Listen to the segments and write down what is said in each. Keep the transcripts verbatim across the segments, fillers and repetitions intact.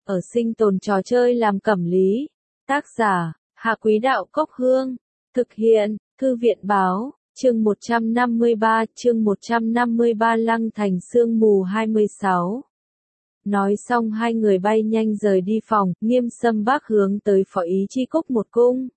ở sinh tồn trò chơi làm cẩm lý. Tác giả, Hạ Quý Đạo Cốc Hương. Thực hiện, Thư viện Báo, chương một trăm năm mươi ba, chương một trăm năm mươi ba Lăng Thành Sương Mù hai mươi sáu. Nói xong hai người bay nhanh rời đi phòng, Nghiêm Sâm Bác hướng tới Phó Ý Chi cúc một cung.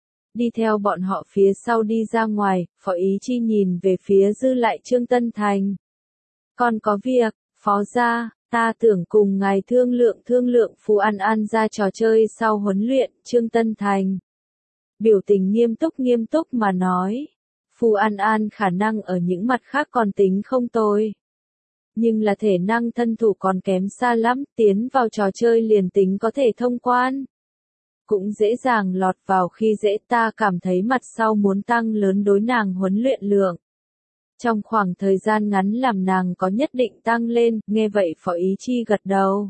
Đi theo bọn họ phía sau đi ra ngoài, Phó Ý Chi nhìn về phía Dư Lại Trương Tân Thành. Còn có việc, Phó gia, ta tưởng cùng ngài thương lượng thương lượng Phù An An ra trò chơi sau huấn luyện, Trương Tân Thành. Biểu tình nghiêm túc nghiêm túc mà nói. Phù An An khả năng ở những mặt khác còn tính không tồi. Nhưng là thể năng thân thủ còn kém xa lắm, tiến vào trò chơi liền tính có thể thông quan. Cũng dễ dàng lọt vào khi dễ, ta cảm thấy mặt sau muốn tăng lớn đối nàng huấn luyện lượng. Trong khoảng thời gian ngắn làm nàng có nhất định tăng lên, nghe vậy Phó Ý Chi gật đầu.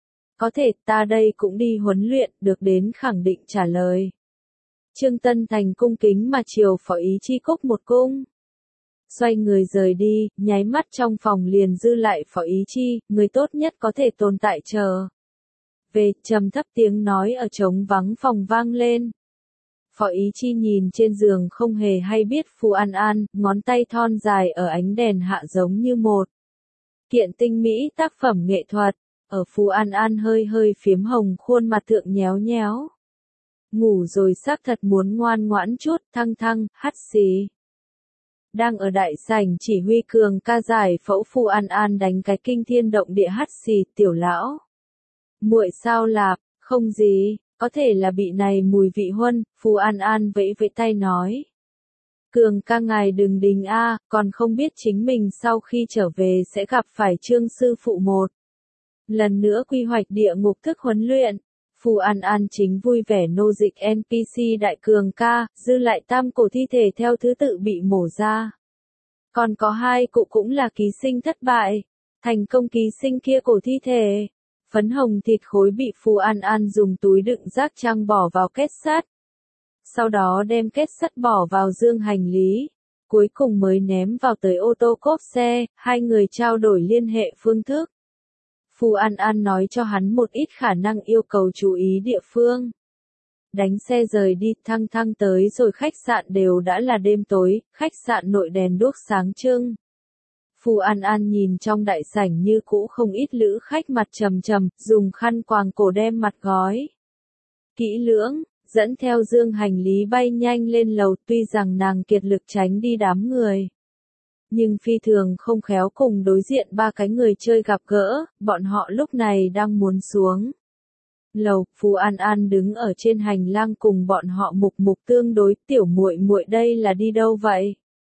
Có thể, ta đây cũng đi huấn luyện, được đến khẳng định trả lời. Trương Tân Thành cung kính mà chiều Phó Ý Chi cúc một cung. Xoay người rời đi, nháy mắt trong phòng liền dư lại Phó Ý Chi, người tốt nhất có thể tồn tại chờ. Về, trầm thấp tiếng nói ở trống vắng phòng vang lên. Phó Ý Chi nhìn trên giường không hề hay biết Phù An An, ngón tay thon dài ở ánh đèn hạ giống như một kiện tinh mỹ tác phẩm nghệ thuật, ở Phù An An hơi hơi phiếm hồng khuôn mặt thượng nhéo nhéo. Ngủ rồi xác thật muốn ngoan ngoãn chút, thăng thăng, hắt xì. Đang ở đại sảnh chỉ huy cường ca giải phẫu Phù An An đánh cái kinh thiên động địa hắt xì, tiểu lão. Muội sao lạp, không gì, có thể là bị này mùi vị huân, Phù An An vẫy vẫy tay nói. Cường ca ngài đừng đình a, còn không biết chính mình sau khi trở về sẽ gặp phải Trương sư phụ một. Lần nữa quy hoạch địa ngục thức huấn luyện. Phù An An chính vui vẻ nô dịch en pê xê đại cường ca, dư lại tam cổ thi thể theo thứ tự bị mổ ra. Còn có hai cụ cũng là ký sinh thất bại, thành công ký sinh kia cổ thi thể. Phấn hồng thịt khối bị Phù An An dùng túi đựng rác trăng bỏ vào kết sắt. Sau đó đem kết sắt bỏ vào dương hành lý. Cuối cùng mới ném vào tới ô tô cốp xe, hai người trao đổi liên hệ phương thức. Phù An An nói cho hắn một ít khả năng yêu cầu chú ý địa phương. Đánh xe rời đi, thăng thăng tới rồi khách sạn đều đã là đêm tối, khách sạn nội đèn đuốc sáng trưng. Phù An An nhìn trong đại sảnh như cũ không ít lữ khách mặt trầm trầm, dùng khăn quàng cổ đem mặt gói. Kỹ lưỡng, dẫn theo dương hành lý bay nhanh lên lầu, tuy rằng nàng kiệt lực tránh đi đám người. Nhưng phi thường không khéo cùng đối diện ba cái người chơi gặp gỡ, bọn họ lúc này đang muốn xuống lầu. Phù An An đứng ở trên hành lang cùng bọn họ mục mục tương đối, tiểu muội muội đây là đi đâu vậy?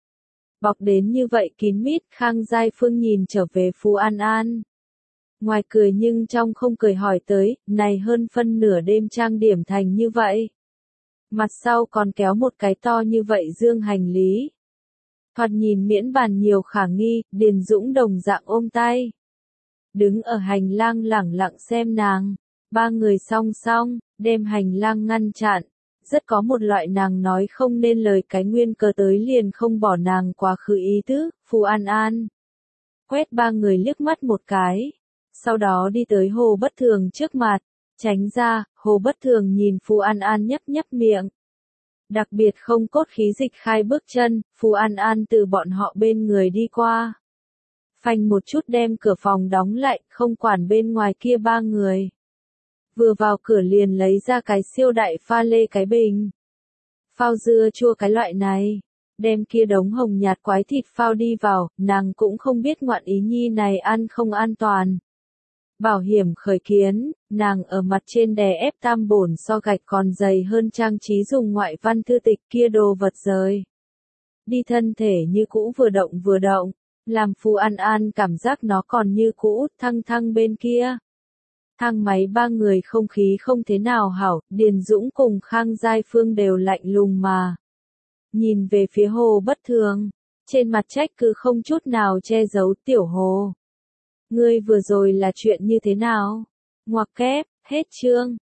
Bọc đến như vậy kín mít, Khang Giai Phương nhìn trở về Phù An An. Ngoài cười nhưng trong không cười hỏi tới, này hơn phân nửa đêm trang điểm thành như vậy. Mặt sau còn kéo một cái to như vậy dương hành lý. Thoạt nhìn miễn bàn nhiều khả nghi, Điền Dũng đồng dạng ôm tay. Đứng ở hành lang lẳng lặng xem nàng. Ba người song song, đem hành lang ngăn chặn. Rất có một loại nàng nói không nên lời cái nguyên cớ tới liền không bỏ nàng quá khứ ý tứ. Phù An An quét ba người liếc mắt một cái. Sau đó đi tới Hồ Bất Thường trước mặt. Tránh ra, Hồ Bất Thường nhìn Phù An An nhấp nhấp miệng. Đặc biệt không cốt khí dịch khai bước chân, Phù An An từ bọn họ bên người đi qua. Phanh một chút đem cửa phòng đóng lại, không quản bên ngoài kia ba người. Vừa vào cửa liền lấy ra cái siêu đại pha lê cái bình. Phao dưa chua cái loại này. Đem kia đống hồng nhạt quái thịt phao đi vào, nàng cũng không biết ngoạn ý nhi này ăn không an toàn. Bảo hiểm khởi kiến, nàng ở mặt trên đè ép tam bổn so gạch còn dày hơn trang trí dùng ngoại văn thư tịch kia đồ vật rời. Đi thân thể như cũ vừa động vừa động, làm Phù An An cảm giác nó còn như cũ, thăng thăng bên kia. Thang máy ba người không khí không thế nào hảo, Điền Dũng cùng Khang Giai Phương đều lạnh lùng mà. Nhìn về phía Hồ Bất Thường, trên mặt trách cứ không chút nào che giấu, tiểu Hồ. Ngươi vừa rồi là chuyện như thế nào? Ngoặc kép, hết chương.